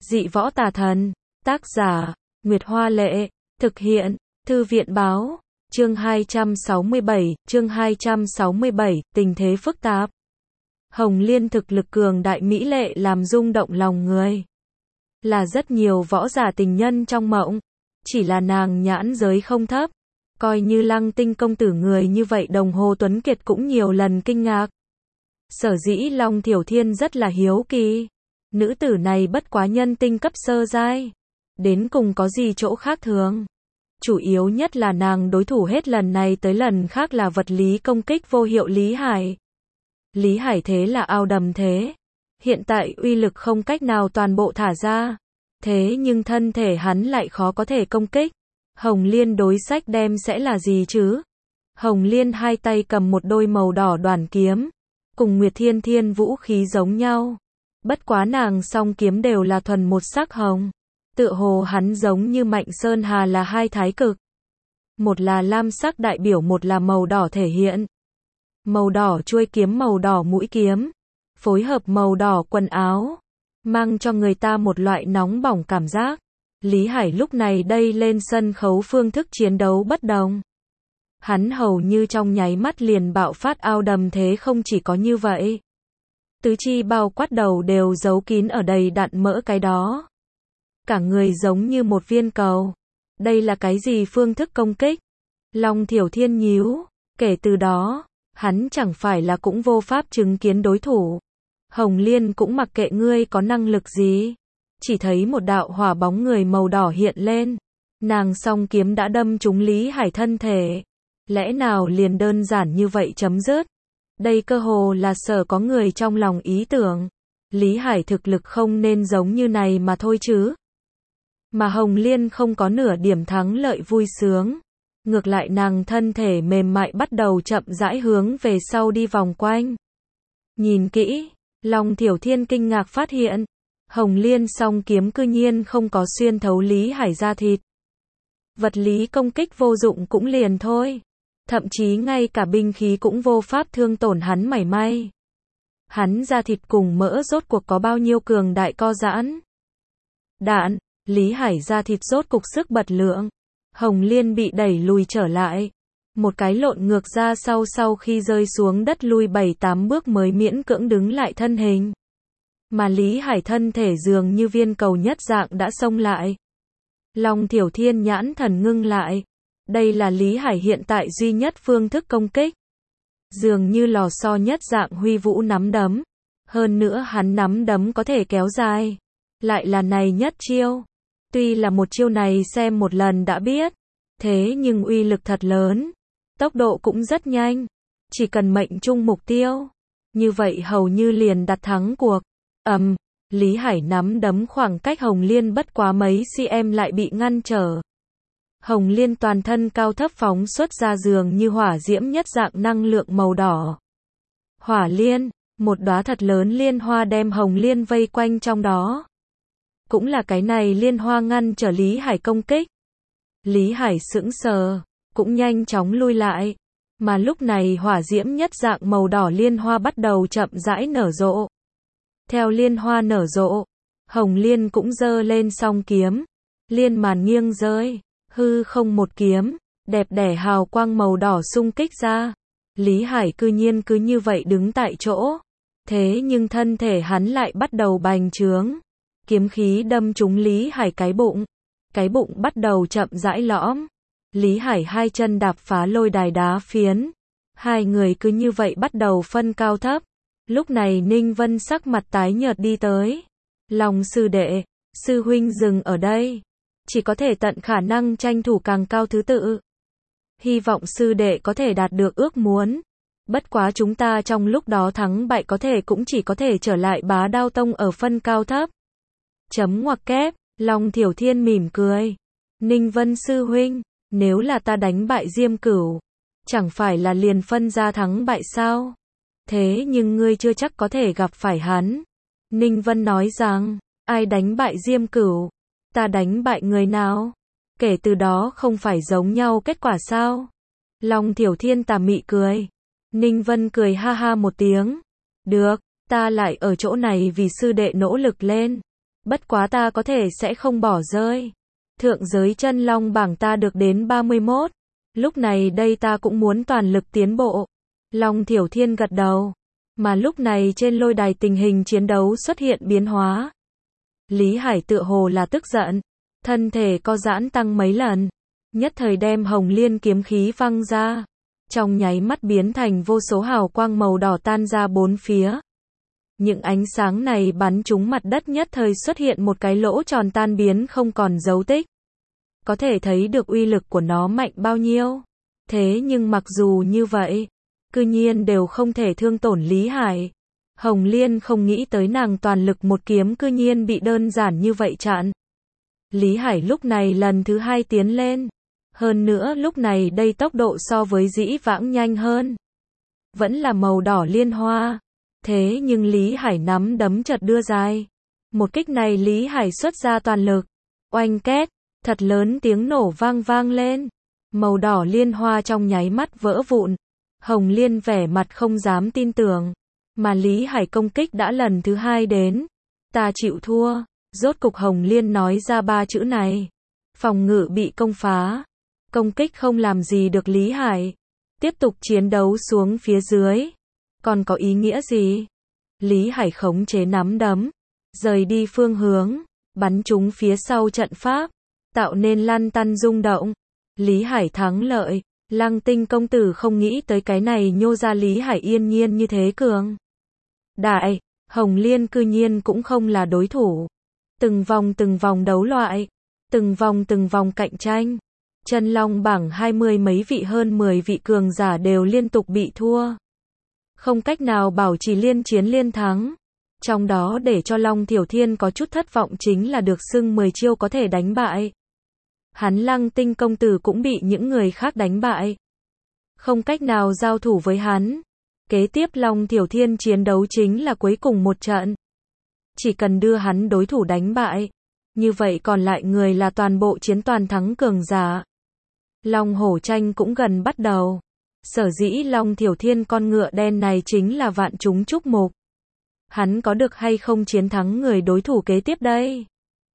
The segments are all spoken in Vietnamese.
Dị võ tà thần. Tác giả, Nguyệt Hoa Lệ. Thực hiện, Thư viện Báo. Chương 267, tình thế phức tạp. Hồng Liên thực lực cường đại mỹ lệ làm rung động lòng người. Là rất nhiều võ giả tình nhân trong mộng. Chỉ là nàng nhãn giới không thấp. Coi như Lăng Tinh công tử người như vậy đồng hồ tuấn kiệt cũng nhiều lần kinh ngạc. Sở dĩ Long Thiểu Thiên rất là hiếu kỳ. Nữ tử này bất quá nhân tinh cấp sơ giai. Đến cùng có gì chỗ khác thường. Chủ yếu nhất là nàng đối thủ hết lần này tới lần khác là vật lý công kích vô hiệu Lý Hải. Lý Hải thế là ao đầm thế. Hiện tại uy lực không cách nào toàn bộ thả ra. Thế nhưng thân thể hắn lại khó có thể công kích. Hồng Liên đối sách đem sẽ là gì chứ? Hồng Liên hai tay cầm một đôi màu đỏ đoản kiếm. Cùng Nguyệt Thiên Thiên vũ khí giống nhau. Bất quá nàng song kiếm đều là thuần một sắc hồng. Tựa hồ hắn giống như Mạnh Sơn Hà là hai thái cực. Một là lam sắc đại biểu, một là màu đỏ thể hiện. Màu đỏ chuôi kiếm, màu đỏ mũi kiếm. Phối hợp màu đỏ quần áo. Mang cho người ta một loại nóng bỏng cảm giác. Lý Hải lúc này đây lên sân khấu phương thức chiến đấu bất đồng. Hắn hầu như trong nháy mắt liền bạo phát ao đầm thế, không chỉ có như vậy. Tứ chi bao quát đầu đều giấu kín ở đầy đặn mỡ cái đó. Cả người giống như một viên cầu. Đây là cái gì phương thức công kích? Long Thiểu Thiên nhíu. Kể từ đó, hắn chẳng phải là cũng vô pháp chứng kiến đối thủ. Hồng Liên cũng mặc kệ ngươi có năng lực gì. Chỉ thấy một đạo hỏa bóng người màu đỏ hiện lên. Nàng song kiếm đã đâm trúng Lý Hải thân thể. Lẽ nào liền đơn giản như vậy chấm dứt? Đây cơ hồ là sở có người trong lòng ý tưởng. Lý Hải thực lực không nên giống như này mà thôi chứ. Mà Hồng Liên không có nửa điểm thắng lợi vui sướng. Ngược lại nàng thân thể mềm mại bắt đầu chậm rãi hướng về sau đi vòng quanh. Nhìn kỹ, Long Thiểu Thiên kinh ngạc phát hiện. Hồng Liên song kiếm cư nhiên không có xuyên thấu Lý Hải da thịt. Vật lý công kích vô dụng cũng liền thôi. Thậm chí ngay cả binh khí cũng vô pháp thương tổn hắn mảy may. Hắn da thịt cùng mỡ rốt cuộc có bao nhiêu cường đại co giãn. Đạn, Lý Hải da thịt rốt cục sức bật lượng. Hồng Liên bị đẩy lùi trở lại. Một cái lộn ngược ra sau khi rơi xuống đất lui 7-8 bước mới miễn cưỡng đứng lại thân hình. Mà Lý Hải thân thể dường như viên cầu nhất dạng đã xông lại. Long Thiểu Thiên nhãn thần ngưng lại. Đây là Lý Hải hiện tại duy nhất phương thức công kích. Dường như lò xo nhất dạng huy vũ nắm đấm. Hơn nữa hắn nắm đấm có thể kéo dài. Lại là này nhất chiêu. Tuy là một chiêu này xem một lần đã biết. Thế nhưng uy lực thật lớn. Tốc độ cũng rất nhanh. Chỉ cần mệnh trung mục tiêu. Như vậy hầu như liền đặt thắng cuộc. Lý Hải nắm đấm khoảng cách Hồng Liên bất quá mấy cm lại bị ngăn trở. Hồng Liên toàn thân cao thấp phóng xuất ra dường như hỏa diễm nhất dạng năng lượng màu đỏ. Hỏa liên, một đóa thật lớn liên hoa đem Hồng Liên vây quanh trong đó. Cũng là cái này liên hoa ngăn trở Lý Hải công kích. Lý Hải sững sờ, cũng nhanh chóng lui lại. Mà lúc này hỏa diễm nhất dạng màu đỏ liên hoa bắt đầu chậm rãi nở rộ. Theo liên hoa nở rộ, Hồng Liên cũng giơ lên song kiếm. Liên màn nghiêng rơi, hư không một kiếm, đẹp đẽ hào quang màu đỏ xung kích ra. Lý Hải cư nhiên cứ như vậy đứng tại chỗ. Thế nhưng thân thể hắn lại bắt đầu bành trướng. Kiếm khí đâm trúng Lý Hải cái bụng. Cái bụng bắt đầu chậm rãi lõm. Lý Hải hai chân đạp phá lôi đài đá phiến. Hai người cứ như vậy bắt đầu phân cao thấp. Lúc này Ninh Vân sắc mặt tái nhợt đi tới. Long sư đệ, sư huynh dừng ở đây. Chỉ có thể tận khả năng tranh thủ càng cao thứ tự. Hy vọng sư đệ có thể đạt được ước muốn. Bất quá chúng ta trong lúc đó thắng bại có thể cũng chỉ có thể trở lại Bá Đao Tông ở phân cao thấp. Chấm ngoặc kép, Long Thiểu Thiên mỉm cười. Ninh Vân sư huynh, nếu là ta đánh bại Diêm Cửu, chẳng phải là liền phân ra thắng bại sao? Thế nhưng ngươi chưa chắc có thể gặp phải hắn. Ninh Vân nói rằng, ai đánh bại Diêm Cửu? Ta đánh bại người nào? Kể từ đó không phải giống nhau kết quả sao? Long Thiểu Thiên tà mị cười. Ninh Vân cười ha ha một tiếng. Được, ta lại ở chỗ này vì sư đệ nỗ lực lên. Bất quá ta có thể sẽ không bỏ rơi. Thượng giới chân long bảng ta được đến 31. Lúc này đây ta cũng muốn toàn lực tiến bộ. Long Thiểu Thiên gật đầu. Mà lúc này trên lôi đài tình hình chiến đấu xuất hiện biến hóa. Lý Hải tựa hồ là tức giận. Thân thể co giãn tăng mấy lần. Nhất thời đem Hồng Liên kiếm khí văng ra. Trong nháy mắt biến thành vô số hào quang màu đỏ tan ra bốn phía. Những ánh sáng này bắn trúng mặt đất, nhất thời xuất hiện một cái lỗ tròn tan biến không còn dấu tích. Có thể thấy được uy lực của nó mạnh bao nhiêu. Thế nhưng mặc dù như vậy, cư nhiên đều không thể thương tổn Lý Hải. Hồng Liên không nghĩ tới nàng toàn lực một kiếm cư nhiên bị đơn giản như vậy chặn. Lý Hải lúc này lần thứ hai tiến lên. Hơn nữa lúc này đây tốc độ so với dĩ vãng nhanh hơn. Vẫn là màu đỏ liên hoa. Thế nhưng Lý Hải nắm đấm chợt đưa dài. Một kích này Lý Hải xuất ra toàn lực. Oanh két, thật lớn tiếng nổ vang lên. Màu đỏ liên hoa trong nháy mắt vỡ vụn. Hồng Liên vẻ mặt không dám tin tưởng. Mà Lý Hải công kích đã lần thứ hai đến. Ta chịu thua. Rốt cục Hồng Liên nói ra ba chữ này. Phòng ngự bị công phá. Công kích không làm gì được Lý Hải. Tiếp tục chiến đấu xuống phía dưới. Còn có ý nghĩa gì? Lý Hải khống chế nắm đấm. Rời đi phương hướng. Bắn trúng phía sau trận pháp. Tạo nên lăn tăn rung động. Lý Hải thắng lợi. Lăng Tinh công tử không nghĩ tới cái này nhô ra Lý Hải yên nhiên như thế cường. Đại, Hồng Liên cư nhiên cũng không là đối thủ. Từng vòng đấu loại. Từng vòng cạnh tranh. Chân long bảng 20 mấy vị hơn 10 vị cường giả đều liên tục bị thua. Không cách nào bảo trì liên chiến liên thắng. Trong đó để cho Long Thiểu Thiên có chút thất vọng chính là được xưng 10 chiêu có thể đánh bại. Hắn Lăng Tinh công tử cũng bị những người khác đánh bại. Không cách nào giao thủ với hắn. Kế tiếp Long Thiểu Thiên chiến đấu chính là cuối cùng một trận. Chỉ cần đưa hắn đối thủ đánh bại. Như vậy còn lại người là toàn bộ chiến toàn thắng cường giả. Long hổ tranh cũng gần bắt đầu. Sở dĩ Long Thiểu Thiên con ngựa đen này chính là vạn chúng chúc mục. Hắn có được hay không chiến thắng người đối thủ kế tiếp đây?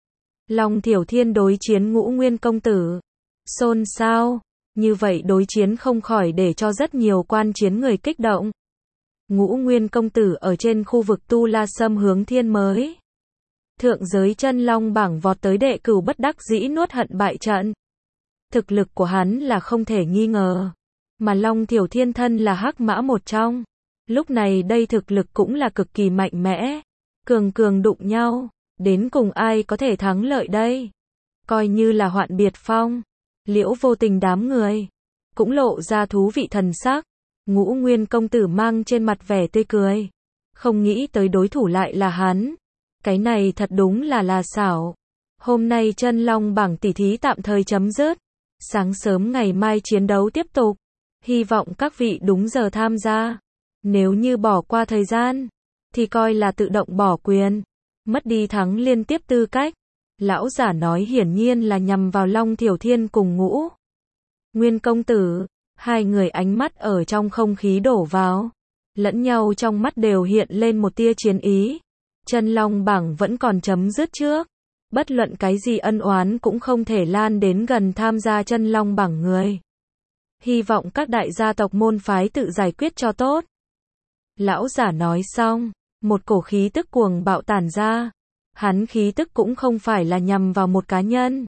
Long Thiểu Thiên đối chiến Ngũ Nguyên công tử. Xôn xao. Như vậy đối chiến không khỏi để cho rất nhiều quan chiến người kích động. Ngũ Nguyên công tử ở trên khu vực Tu La Sâm hướng thiên mới. Thượng giới chân long bảng vọt tới đệ cửu bất đắc dĩ nuốt hận bại trận. Thực lực của hắn là không thể nghi ngờ. Mà Long Thiểu Thiên thân là hắc mã một trong. Lúc này đây thực lực cũng là cực kỳ mạnh mẽ. Cường đụng nhau. Đến cùng ai có thể thắng lợi đây? Coi như là Hoạn Biệt Phong. Liễu Vô Tình đám người. Cũng lộ ra thú vị thần sắc. Ngũ Nguyên công tử mang trên mặt vẻ tươi cười. Không nghĩ tới đối thủ lại là hắn. Cái này thật đúng là xảo. Hôm nay chân long bảng tỷ thí tạm thời chấm dứt. Sáng sớm ngày mai chiến đấu tiếp tục. Hy vọng các vị đúng giờ tham gia. Nếu như bỏ qua thời gian, thì coi là tự động bỏ quyền. Mất đi thắng liên tiếp tư cách. Lão giả nói hiển nhiên là nhằm vào Long Thiểu Thiên cùng Ngũ Nguyên công tử. Hai người ánh mắt ở trong không khí đổ vào. Lẫn nhau trong mắt đều hiện lên một tia chiến ý. Chân long bảng vẫn còn chấm dứt trước. Bất luận cái gì ân oán cũng không thể lan đến gần tham gia chân long bảng người. Hy vọng các đại gia tộc môn phái tự giải quyết cho tốt. Lão giả nói xong, một cổ khí tức cuồng bạo tản ra. Hắn khí tức cũng không phải là nhằm vào một cá nhân,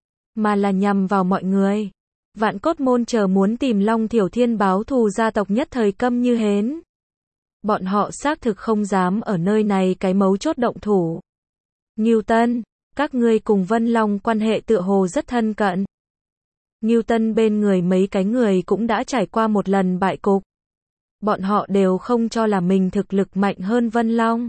mà là nhằm vào mọi người. Vạn Cốt môn chờ muốn tìm Long Thiểu Thiên báo thù gia tộc nhất thời câm như hến. Bọn họ xác thực không dám ở nơi này cái mấu chốt động thủ. Ngưu Tân, các ngươi cùng Vân Long quan hệ tựa hồ rất thân cận. Ngưu Tân bên người mấy cái người cũng đã trải qua một lần bại cục. Bọn họ đều không cho là mình thực lực mạnh hơn Vân Long.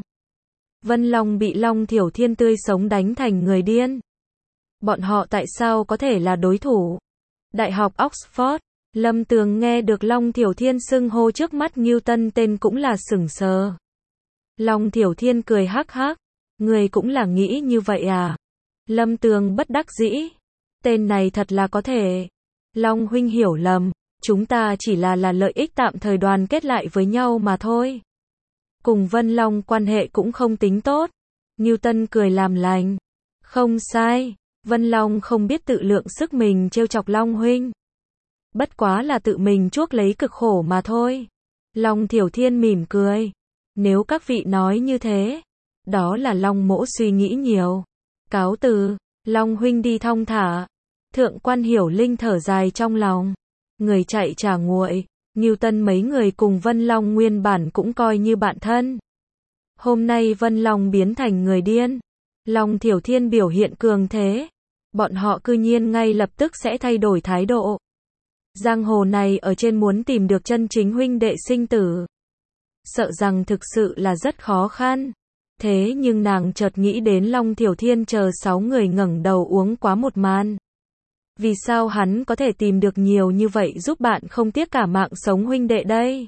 Vân Long bị Long Thiểu Thiên tươi sống đánh thành người điên. Bọn họ tại sao có thể là đối thủ? Đại học Oxford, Lâm Tường nghe được Long Thiểu Thiên xưng hô trước mắt Ngưu Tân tên cũng là sửng sờ. Long Thiểu Thiên cười hắc hắc. Người cũng là nghĩ như vậy à? Lâm Tường bất đắc dĩ. Tên này thật là có thể. Long huynh hiểu lầm. Chúng ta chỉ là lợi ích tạm thời đoàn kết lại với nhau mà thôi. Cùng Vân Long quan hệ cũng không tính tốt. Newton cười làm lành. Không sai, Vân Long không biết tự lượng sức mình trêu chọc Long huynh. Bất quá là tự mình chuốc lấy cực khổ mà thôi. Long Thiểu Thiên mỉm cười. Nếu các vị nói như thế, đó là Long mỗ suy nghĩ nhiều. Cáo từ, Long huynh đi thong thả. Thượng quan Hiểu Linh thở dài trong lòng. Người chạy trả nguội, Newton mấy người cùng Vân Long nguyên bản cũng coi như bạn thân. Hôm nay Vân Long biến thành người điên. Long Thiểu Thiên biểu hiện cường thế. Bọn họ cư nhiên ngay lập tức sẽ thay đổi thái độ. Giang hồ này ở trên muốn tìm được chân chính huynh đệ sinh tử, sợ rằng thực sự là rất khó khăn. Thế nhưng nàng chợt nghĩ đến Long Thiểu Thiên chờ 6 người ngẩng đầu uống quá một màn. Vì sao hắn có thể tìm được nhiều như vậy giúp bạn không tiếc cả mạng sống huynh đệ đây?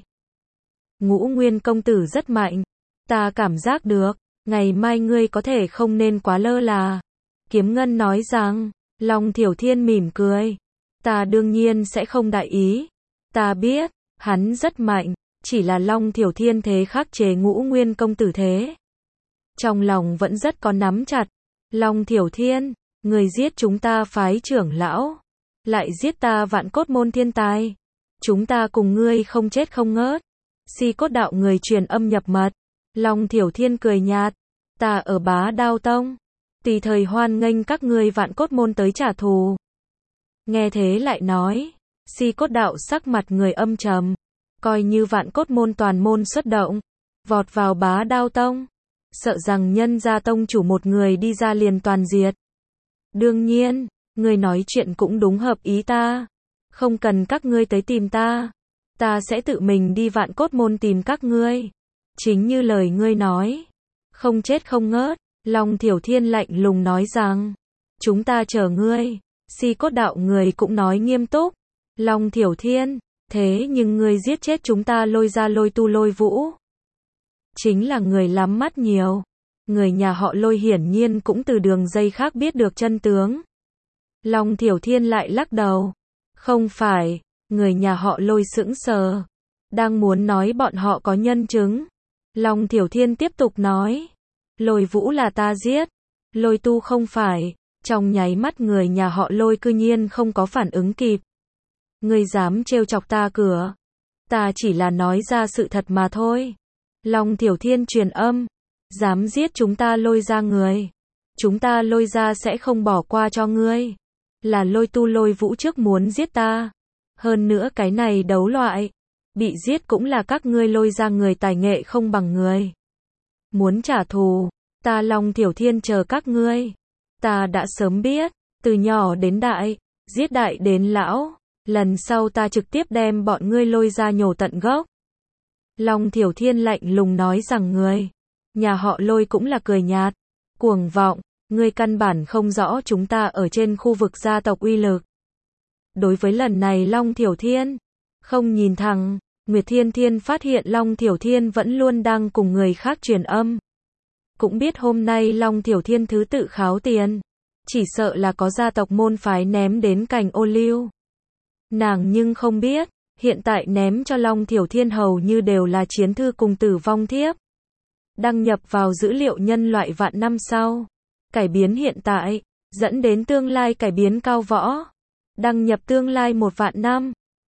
Ngũ Nguyên công tử rất mạnh. Ta cảm giác được, ngày mai ngươi có thể không nên quá lơ là. Kiếm Ngân nói rằng, Long Thiểu Thiên mỉm cười. Ta đương nhiên sẽ không đại ý. Ta biết, hắn rất mạnh, chỉ là Long Thiểu Thiên thế khắc chế Ngũ Nguyên công tử thế. Trong lòng vẫn rất có nắm chặt. Long Thiểu Thiên, người giết chúng ta phái trưởng lão, lại giết ta Vạn Cốt môn thiên tài. Chúng ta cùng ngươi không chết không ngớt. Si Cốt đạo người truyền âm nhập mật. Long Thiểu Thiên cười nhạt. Ta ở Bá Đao Tông, tùy thời hoan nghênh các ngươi Vạn Cốt môn tới trả thù. Nghe thế lại nói, Si Cốt đạo sắc mặt người âm trầm. Coi như Vạn Cốt môn toàn môn xuất động, vọt vào Bá Đao Tông, sợ rằng nhân gia tông chủ một người đi ra liền toàn diệt. Đương nhiên, ngươi nói chuyện cũng đúng hợp ý ta. Không cần các ngươi tới tìm ta. Ta sẽ tự mình đi Vạn Cốt môn tìm các ngươi. Chính như lời ngươi nói. Không chết không ngớt. Long Thiểu Thiên lạnh lùng nói rằng, chúng ta chờ ngươi. Si Cốt đạo người cũng nói nghiêm túc. Long Thiểu Thiên, thế nhưng ngươi giết chết chúng ta Lôi Gia Lôi Tu Lôi Vũ. Chính là người lắm mắt nhiều. Người nhà họ Lôi hiển nhiên cũng từ đường dây khác biết được chân tướng. Long Thiểu Thiên lại lắc đầu. Không phải, người nhà họ Lôi sững sờ. Đang muốn nói bọn họ có nhân chứng. Long Thiểu Thiên tiếp tục nói. Lôi Vũ là ta giết. Lôi Tu không phải. Trong nháy mắt người nhà họ Lôi cư nhiên không có phản ứng kịp. Ngươi dám trêu chọc ta cửa. Ta chỉ là nói ra sự thật mà thôi. Long Thiểu Thiên truyền âm. Dám giết chúng ta Lôi ra người. Chúng ta Lôi ra sẽ không bỏ qua cho ngươi. Là Lôi Tu Lôi Vũ trước muốn giết ta. Hơn nữa cái này đấu loại. Bị giết cũng là các ngươi Lôi ra người tài nghệ không bằng người. Muốn trả thù. Ta Long Thiểu Thiên chờ các ngươi. Ta đã sớm biết. Từ nhỏ đến đại. Giết đại đến lão. Lần sau ta trực tiếp đem bọn ngươi Lôi ra nhổ tận gốc. Long Thiểu Thiên lạnh lùng nói rằng người nhà họ Lôi cũng là cười nhạt. Cuồng vọng, ngươi căn bản không rõ chúng ta ở trên khu vực gia tộc uy lực. Đối với lần này Long Thiểu Thiên, không nhìn thẳng, Nguyệt Thiên Thiên phát hiện Long Thiểu Thiên vẫn luôn đang cùng người khác truyền âm. Cũng biết hôm nay Long Thiểu Thiên thứ tự kháo tiền, chỉ sợ là có gia tộc môn phái ném đến cành ô liu. Nàng nhưng không biết, hiện tại ném cho Long Thiểu Thiên hầu như đều là chiến thư cùng tử vong thiếp. Đăng nhập vào dữ liệu nhân loại vạn năm sau. Cải biến hiện tại, dẫn đến tương lai cải biến cao võ. Đăng nhập tương lai 1 vạn năm.